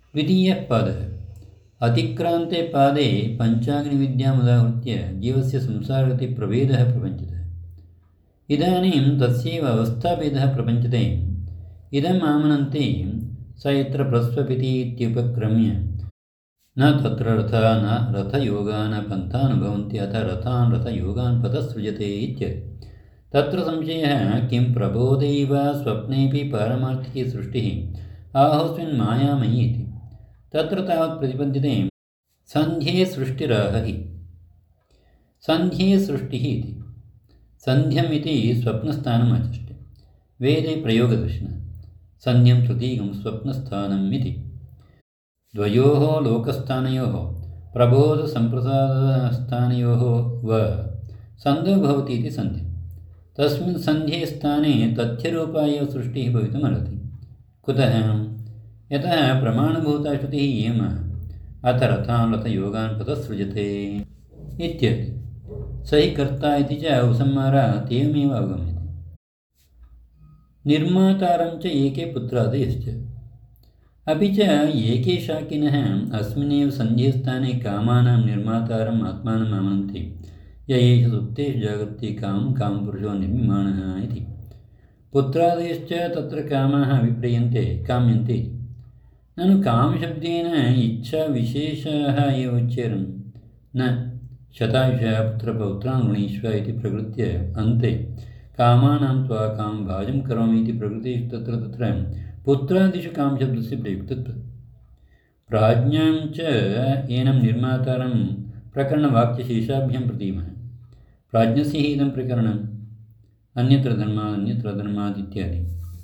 द्वितीयः पादः। अतिक्रान्ते पादे पञ्चाग्निविद्यामुदाहृत्य जीवस्य संसारगतिप्रभेदः प्रपञ्चते। इदानीं तस्यैव अवस्थाभेदः प्रपञ्चते। इदम् आमनन्ते स यत्र प्रस्वपिति इत्युपक्रम्य न तत्र रथः न रथयोगा न पन्थानुभवन्ति अथ रथान् रथयोगान् पथसृजते इत्यर्थ। तत्र संशयः किं प्रबोधैव स्वप्नेऽपि पारमार्थिकी सृष्टिः आहोस्मिन् मायामयी इति। तत्र तावत् प्रतिपद्यते सन्ध्ये सृष्टिराह हि। सन्ध्ये सृष्टिः इति। सन्ध्यम् इति स्वप्नस्थानम् आचष्टे। वेदे प्रयोगदर्शनः सन्ध्यं तृतीयं स्वप्नस्थानम् इति। द्वयोः लोकस्थानयोः प्रबोधसम्प्रसादस्थानयोः वा सन्धो भवति इति सन्ध्यम्। तस्मिन् सन्ध्ये स्थाने तथ्यरूपा एव सृष्टिः भवितुमर्हति। कुतः? यतः प्रमाणभूता श्रुतिः इयमः अथ रथान् रथयोगान् पथसृजते इत्यर्थ। स हि कर्ता इति च उपसंहारात् एवमेव अवगम्यते। निर्मातारं च एके पुत्रादयश्च। अपि च एके शाकिनः अस्मिन्नेव सन्ध्यस्थाने कामानां निर्मातारम् आत्मानम् आमनन्ति य एष सुप्तेषु जागर्ति कामपुरुषो निर्मिमाणः इति। पुत्रादयश्च तत्र कामाः अभिप्रियन्ते काम्यन्ते। ननु कामशब्देन इच्छाविशेषाः एव उच्येरन् न शतायुषः पुत्रपौत्रान् वृणीष्व इति प्रकृत्य अन्ते कामानां त्वा कामभाजं करोमि इति प्रकृतिषु तत्र पुत्रादिषु कामशब्दस्य प्रयुक्तत्वम्। प्राज्ञां च एनं निर्मातारं प्रकरणवाक्यशेषाभ्यां प्रतीमः। प्राज्ञस्य हि इदं प्रकरणम् अन्यत्र धर्मात् इत्यादि।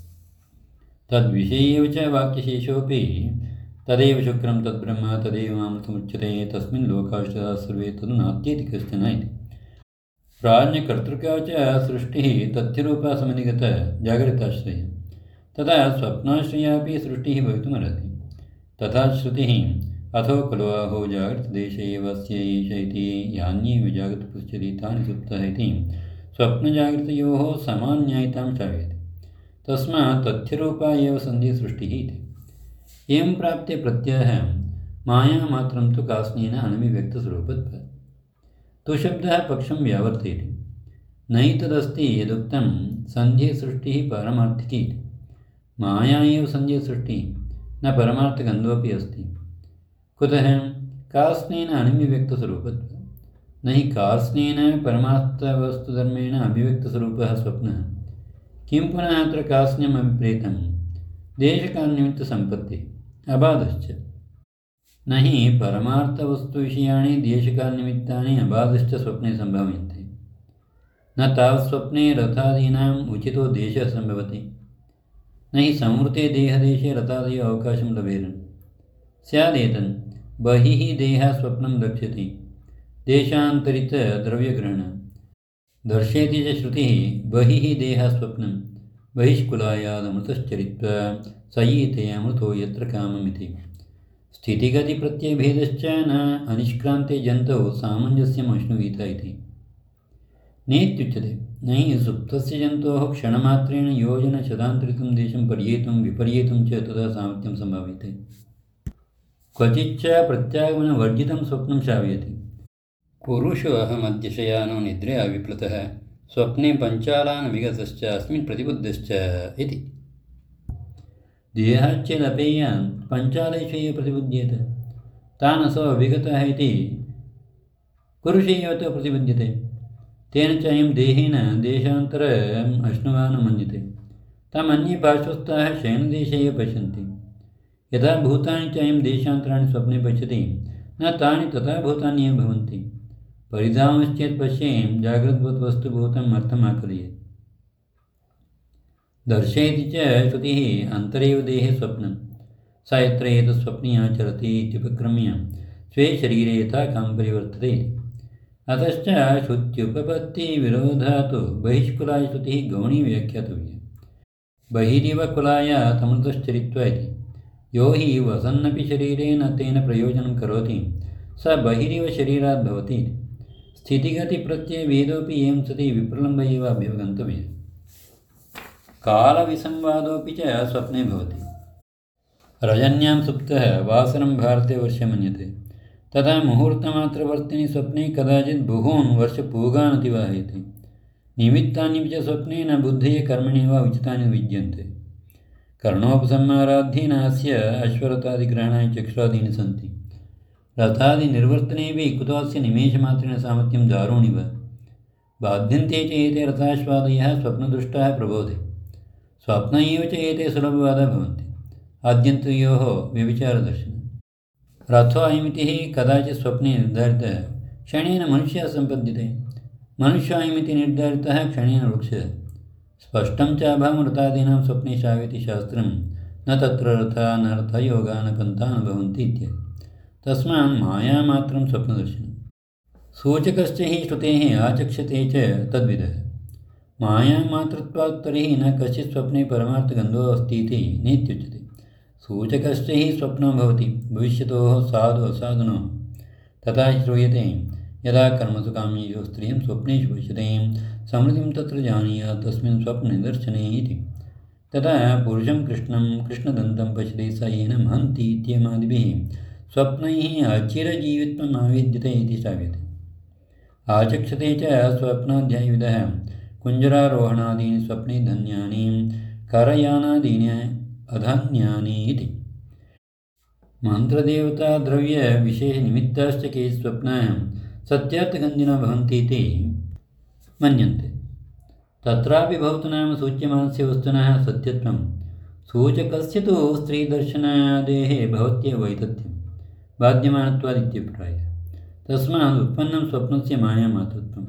तद्विषये एव च वाक्यशेषोऽपि तदेव शुक्रं तद्ब्रह्म तदेव मामृतमुच्यते तस्मिन् लोकाश्च सर्वे तदु नास्त्येति कश्चन इति। प्राज्ञकर्तृका च सृष्टिः तथ्यरूपा समधिगत जागरिताश्रय तथा स्वप्नाश्रयापि सृष्टिः भवितुमर्हति। तथा श्रुतिः अथो खलु आहो जागृतदेशे एव अस्य एष इति यान्येव जागृतपश्यति तानि सुप्तः इति स्वप्नजागृतयोः समान्यायितां श्रावयति। तस्मात् तथ्यरूपा एव सन्धिसृष्टिः इति। एवं प्राप्ते प्रत्ययः मायामात्रं तु कास्नेन अनभिव्यक्तस्वरूपत्वात्। तुशब्दः पक्षं व्यावर्तयति। नैतदस्ति यदुक्तं सन्ध्यसृष्टिः पारमार्थिकी इति। माया एव सन्ध्यसृष्टिः न परमार्थगन्धोऽपि अस्ति। कुतः? कास्नेन अनभिव्यक्तस्वरूपत्वात्। न हि कास्नेन परमार्थवस्तुधर्मेण अभिव्यक्तस्वरूपः स्वप्नः। किं पुनः अत्र कास्न्यम् अभिप्रेतं? देशकालनिमित्तसम्पत्तिः अबाधश्च। न हि परमार्थवस्तुविषयाणि देशकालनिमित्तानि अबाधश्च स्वप्ने सम्भाव्यन्ते। न तावत् स्वप्ने रथादीनाम् उचितो देशः सम्भवति। न हि संवृते देहदेशे रथादयो अवकाशं लभेरन्। स्यादेतन् बहिः देहः स्वप्नं दर्शति देशान्तरितद्रव्यग्रहणं दर्शयति च श्रुतिः बहिः देहः स्वप्नं बहिष्कुलायादमृतश्चरित्वा सयीते अमृतो यत्र काममिति। स्थितिगतिप्रत्ययभेदश्च न अनिष्क्रान्ते जन्तौ सामञ्जस्यम् अश्नुवीत इति। नेत्युच्यते न हि सुप्तस्य जन्तोः क्षणमात्रेण योजनशतान्तरितं देशं पर्येतुं विपर्येतुं च तदा सामर्थ्यं सम्भाव्यते। क्वचिच्च प्रत्यागमनवर्जितं स्वप्नं श्रावयति। पुरुषो अहमद्य शयानो निद्रया विप्लुतः स्वप्ने पञ्चालान् विगतश्च अस्मिन् प्रतिबुद्धश्च इति। देहाच्चेदपेयान् पञ्चालेषु एव प्रतिबुध्येत। तान् असौ अभिगतः इति पुरुषे एव तु प्रतिबुध्यते। तेन च अयं देहेन देशान्तरम् अश्नुवान् मन्यते। तम् अन्ये पार्श्वस्थाः शयनदेशे एव पश्यन्ति। यथा भूतानि च अयं देशान्तराणि स्वप्ने पश्यति न तानि तथा भूतानि एव भवन्ति। परिधावश्चेत् पश्येम जागृतवत् वस्तुभूतम् अर्थम् आकलयेत्। दर्शयति च श्रुतिः अन्तरेव देहे स्वप्नं स यत्र एतत् आचरति इत्युपक्रम्य स्वे शरीरे यथा कामं परिवर्तते। अतश्च श्रुत्युपपत्तिविरोधात् बहिष्कुलाय श्रुतिः गौणी व्याख्यातव्या। बहिरिव कुलायात् अमृतश्चरित्वा इति। यो हि वसन्नपि शरीरे न तेन प्रयोजनं करोति स बहिरिव शरीरात् भवति। स्थितिगतिप्रत्ययभेदोऽपि एवं सति विप्रलम्ब एव अभ्युपगन्तव्यः। कालविसंवादोऽपि च स्वप्ने भवति। रजन्यां सुप्तः वासरं भारते वर्षे मन्यते। तथा मुहूर्तमात्रवर्तिनि स्वप्ने कदाचित् बहून् वर्षपूगान् अतिवाहयति। निमित्तानि च स्वप्ने न बुद्धये कर्मणि वा उचितानि विद्यन्ते। कर्णोपसंहाराधीनास्य अश्वरथादिग्रहणाय चक्षुरादीनि सन्ति। रथादिनिर्वर्तनेऽपि कुतोऽस्य निमेषमात्रेण सामर्थ्यं दारूणिव। बाध्यन्ते च एते रथाश्वादयः स्वप्नदृष्टाः प्रबोधे। स्वप्न एव च एते सुलभवादा भवन्ति। आद्यन्तयोः व्यभिचारदर्शनम्। रथो अयमितिः कदाचित् स्वप्ने निर्धारितः क्षणेन मनुष्यः सम्पद्यते। मनुष्योऽयमिति निर्धारितः क्षणेन वृक्षः। स्पष्टं च अभावं रथादीनां स्वप्ने शावयति शास्त्रं न तत्र रथा न रथयोगा न पन्था न भवन्ति इत्येतत्। तस्मात् मायामात्रं स्वप्नदर्शनम्। सूचकश्च हि श्रुतेः आचक्षते च तद्विदः। मायामात्रत्वात् तर्हि न कश्चित् स्वप्ने परमार्थगन्धो अस्ति इति नेत्युच्यते। सूचकश्च हि स्वप्नो भवति भविष्यतोः साधु असाधुनोः। तथा श्रूयते यदा कर्मसु काम्येषु स्त्रियं स्वप्नेषु पश्यते समृद्धिं तत्र जानीयात् तस्मिन् स्वप्ननिदर्शने इति। तदा पुरुषं कृष्णदन्तं पश्यति स येन हन्ति इत्येमादिभिः स्वप्नैः अचिरजीवित्वम् आवेद्यते इति श्राव्यते। आचक्षते च स्वप्नाध्यायविदः कुञ्जरारोहणादीनि स्वप्ने धन्यानि करयानादीनि अधान्यानि इति। मन्त्रदेवताद्रव्यविशेषनिमित्ताश्च के स्वप्नाः सत्यार्थगन्धिनः भवन्ति इति मन्यन्ते। तत्रापि भवतु नाम सूच्यमानस्य वस्तुनः सत्यत्वं सूचकस्य तु स्त्रीदर्शनादेः भवत्येव वैतथ्यं बाध्यमानत्वादित्यभिप्रायः। तस्मात् उत्पन्नं स्वप्नस्य मायामात्रत्वम्।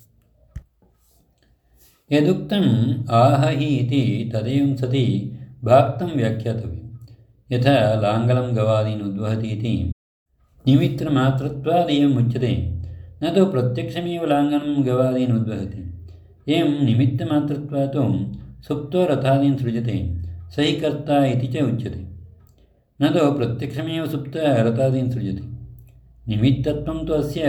यदुक्तम् आह हि इति तदेवं सति भाक्तं व्याख्यातव्यं। यथा लाङ्गलं गवादीन् उद्वहति इति निमित्तमात्रत्वादेवम् उच्यते न तु प्रत्यक्षमेव लाङ्गलं गवादीन् उद्वहति। एवं निमित्तमात्रत्वात् सुप्तो रथादीन् सृजते स हि कर्ता इति च उच्यते। न तु प्रत्यक्षमेव सुप्तः रथादीन् सृजति। निमित्तत्वं तु अस्य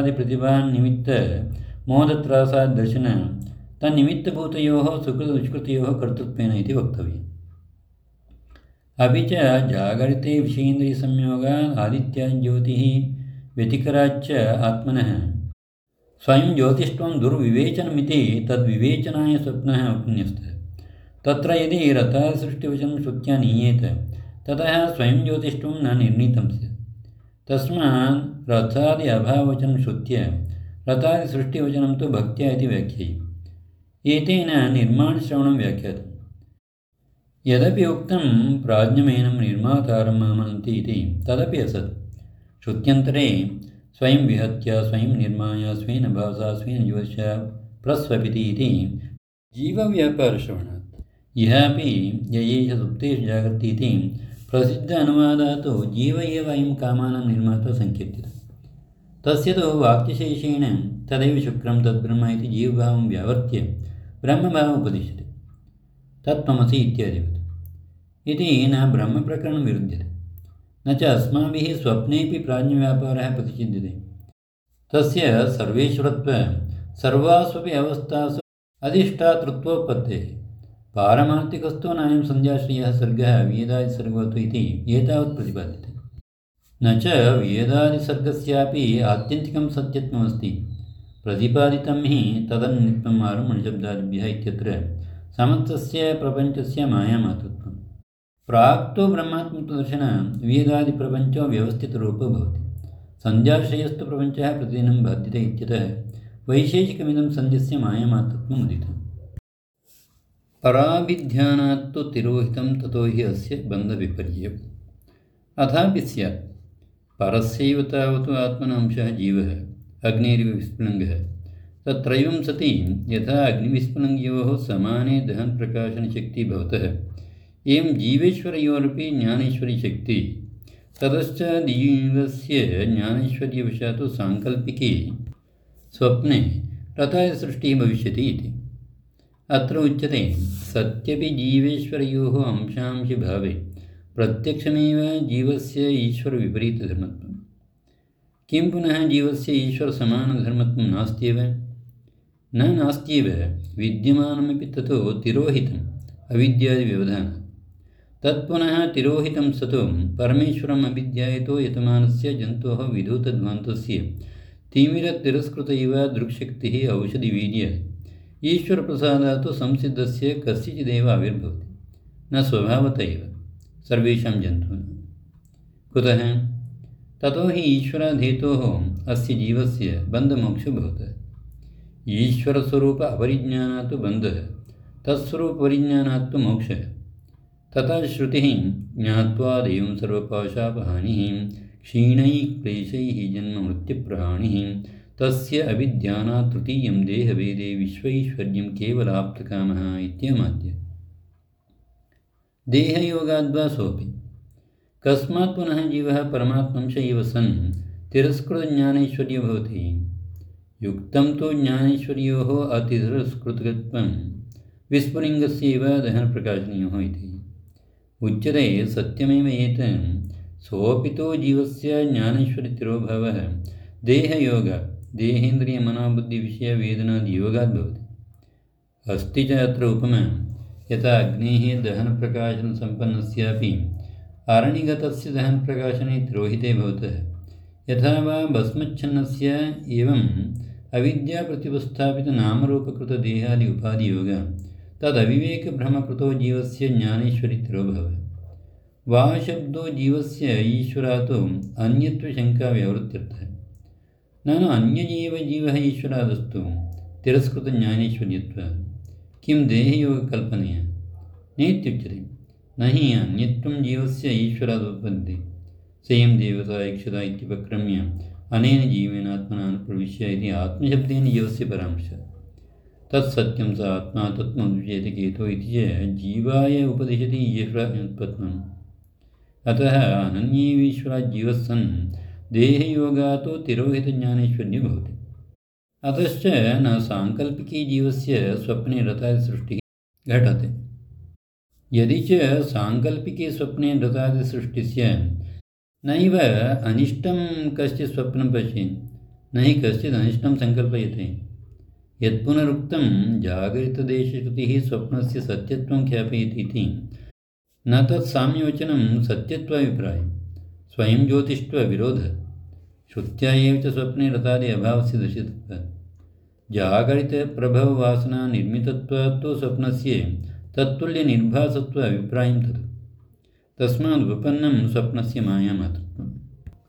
रथादिप्रतिभान्निमित्तमोहत्रासाद्दर्शन तन्निमित्तभूतयोः सुकृतदुष्कृतयोः कर्तृत्वेन इति वक्तव्यम्। अपि च जागरिते विषयेन्द्रियसंयोगात् आदित्याज्योतिः व्यतिकराच्च आत्मनः स्वयं ज्योतिष्त्वं दुर्विवेचनमिति तद्विवेचनाय स्वप्नः उपन्यस्तः। तत्र यदि रथादिसृष्टिवचनं श्रुत्या नीयेत ततः स्वयं ज्योतिष्त्वं न निर्णीतं स्यात्। तस्मात् रथादि अभाववचनं श्रुत्य रथादिसृष्टिवचनं तु भक्त्या इति व्याख्येयम्। एतेन निर्माणश्रवणं व्याख्यातम्। यदपि उक्तं प्राज्ञमेनं निर्मातारं मामनन्ति इति तदपि असत्। श्रुत्यन्तरे स्वयं विहत्य स्वयं निर्माय स्वेन भासा स्वेन ज्योतिषा प्रस्वपिति इति जीवव्यापारश्रवणात्। यः अपि ययेष सुप्तेषु जागर्ति इति प्रसिद्ध अनुवादात् जीव एव अयं कामानां निर्माता सङ्कीर्त्यते। तस्य तु वाक्यशेषेण तदैव शुक्रं तद्ब्रह्म इति जीवभावं व्यावर्त्य ब्रह्मभावम् उपदिश्यते। तत्त्वमसि इत्यादिवत् इति न ब्रह्मप्रकरणं विरुध्यते। न च अस्माभिः स्वप्नेऽपि प्राज्ञव्यापारः प्रतिषिध्यते। तस्य सर्वेश्वरत्व सर्वास्वपि अवस्थासु अधिष्ठातृत्वोत्पत्तेः पारमार्थिकस्थो नायं सन्ध्याश्रयः सर्गः वेदादिसर्गवत् इति एतावत् प्रतिपाद्यते। न च वेदादिसर्गस्यापि आत्यन्तिकं सत्यत्वमस्ति प्रतिपादितं हि तदन्नित्यम् आरम्भणशब्दादिभ्यः इत्यत्र समस्तस्य प्रपञ्चस्य मायामात्रत्वम्। प्राक्तो ब्रह्मात्मत्वदर्शन वेदादिप्रपञ्चो व्यवस्थितरूपो भवति। सन्ध्याश्रयस्तु प्रपञ्चः प्रतिदिनं बाध्यते इत्यतः वैशेषिकमिदं सन्ध्यस्य मायामात्रत्वम् उदितम्। पराभिध्यानात्तु तिरोहितं ततो हि अस्य बन्धविपर्ययम्। अथापि स्यात् परस्यैव तावत् आत्मनांशः जीवः अग्निरिव विस्फुलिङ्गः। तत्रैवं सति यथा अग्निविस्फुलिङ्गयोः समाने दहनप्रकाशनशक्तिः भवतः एवं जीवेश्वरयोरपि ज्ञानेश्वरीशक्ति ततश्च जीवस्य ज्ञानैश्वर्यवशात् साङ्कल्पिके स्वप्ने रथादिसृष्टिः भविष्यति इति। अत्र उच्यते सत्यपि जीवेश्वरयोः अंशांशिभावे प्रत्यक्षमेव जीवस्य ईश्वरविपरीतधर्मत्वम्। किं पुनः जीवस्य ईश्वरसमानधर्मत्वं नास्त्येव? न नास्त्येव, विद्यमानमपि ततो तिरोहितम् अविद्यादिव्यवधानात्। तत्पुनः तिरोहितं सतो परमेश्वरम् अभिध्यायतो यतमानस्य जन्तोः विधूतध्वान्तस्य तिमिरतिरस्कृत इव दृक्शक्तिः औषधिवीर्य ईश्वरप्रसादात् संसिद्धस्य कस्यचिदेव आविर्भवति, न स्वभावत एव सर्वेषां जन्तूनां। कुतः? ततो हि ईश्वराधेतोः अस्य जीवस्य बन्धमोक्षो भवतः। ईश्वरस्वरूप अपरिज्ञानात् बन्धः, तत्स्वरूपपरिज्ञानात् तु मोक्षः। तथा श्रुतिः ज्ञात्वा देवं सर्वपाशापहानिः क्षीणैः क्लेशैः जन्ममृत्युप्रहाणिः तस्य अविद्यानात् तृतीयं देहभेदे विश्वैश्वर्यं केवलाप्तकामः इत्यमाद्य। देहयोगाद्वा सोऽपि कस्मात् पुनः जीवः परमात्मंश इव सन् तिरस्कृतज्ञानैश्वर्यो भवति? युक्तं तु ज्ञानैश्वर्योः अतिरस्कृतत्वं विस्फुलिङ्गस्यैव दहनप्रकाशनीयोः इति उच्यते। सत्यमेव एतत् सोऽपि तु जीवस्य ज्ञानैश्वर्यतिरोभावः देहयोग देहेन्द्रियमनोबुद्धिविषयवेदनादियोगाद् भवति। अस्ति च अत्र उपमा यथा अग्नेः दहनप्रकाशनसम्पन्नस्यापि अरणिगतस्य दहनप्रकाशने तिरोहिते भवतः, यथा वा भस्मच्छन्नस्य एवम् अविद्याप्रत्युपस्थापितनामरूपकृतदेहादि उपाधियोग तदविवेकभ्रमकृतो जीवस्य ज्ञानेश्वरितिरोभवः। वा शब्दो जीवस्य ईश्वरात् अन्यत्वशङ्काव्यावृत्त्यर्थः। ननु अन्यजीव जीवः ईश्वरादस्तु तिरस्कृतज्ञानेश्वर्यत्वात् किं देहयोगकल्पनया? नेत्युच्यते। न हि अन्यत्वं जीवस्य ईश्वरादुत्पद्यते। स्वयं देवता इक्षता इत्युपक्रम्य अनेन जीवेन आत्मना अनुप्रविश्य इति आत्मशब्देन जीवस्य परामर्शः। तत्सत्यं स आत्मा तत्त्वमुच्यते केतो इति च जीवाय उपदिशति ईश्वरात्मत्वम्। अतः अनन्यैवीश्वरात् जीवः सन् देहयोगात् तिरोहितज्ञानेश्वर्यो भवति। अतश्च न साङ्कल्पिकी जीवस्य स्वप्ने रतादिसृष्टिः घटते। यदि च साङ्कल्पिके स्वप्ने रतादिसृष्टिस्य नैव अनिष्टं कश्चित् स्वप्नं पश्येत्, न हि कश्चित् अनिष्टं सङ्कल्पयते। यत्पुनरुक्तं जागरितदेशश्रुतिः स्वप्नस्य सत्यत्वं ख्यापयति इति न तत्साम्यवचनं सत्यत्वाभिप्रायः, स्वयं ज्योतिष्ट्वविरोधः। श्रुत्या एव च स्वप्ने रतादि अभावस्य दर्शितत्वात् जागरितप्रभववासना निर्मितत्वात् तु स्वप्नस्य तत्तुल्यनिर्भासत्व अभिप्रायं तत्। तस्माद् उपपन्नं स्वप्नस्य मायामात्रत्वम्।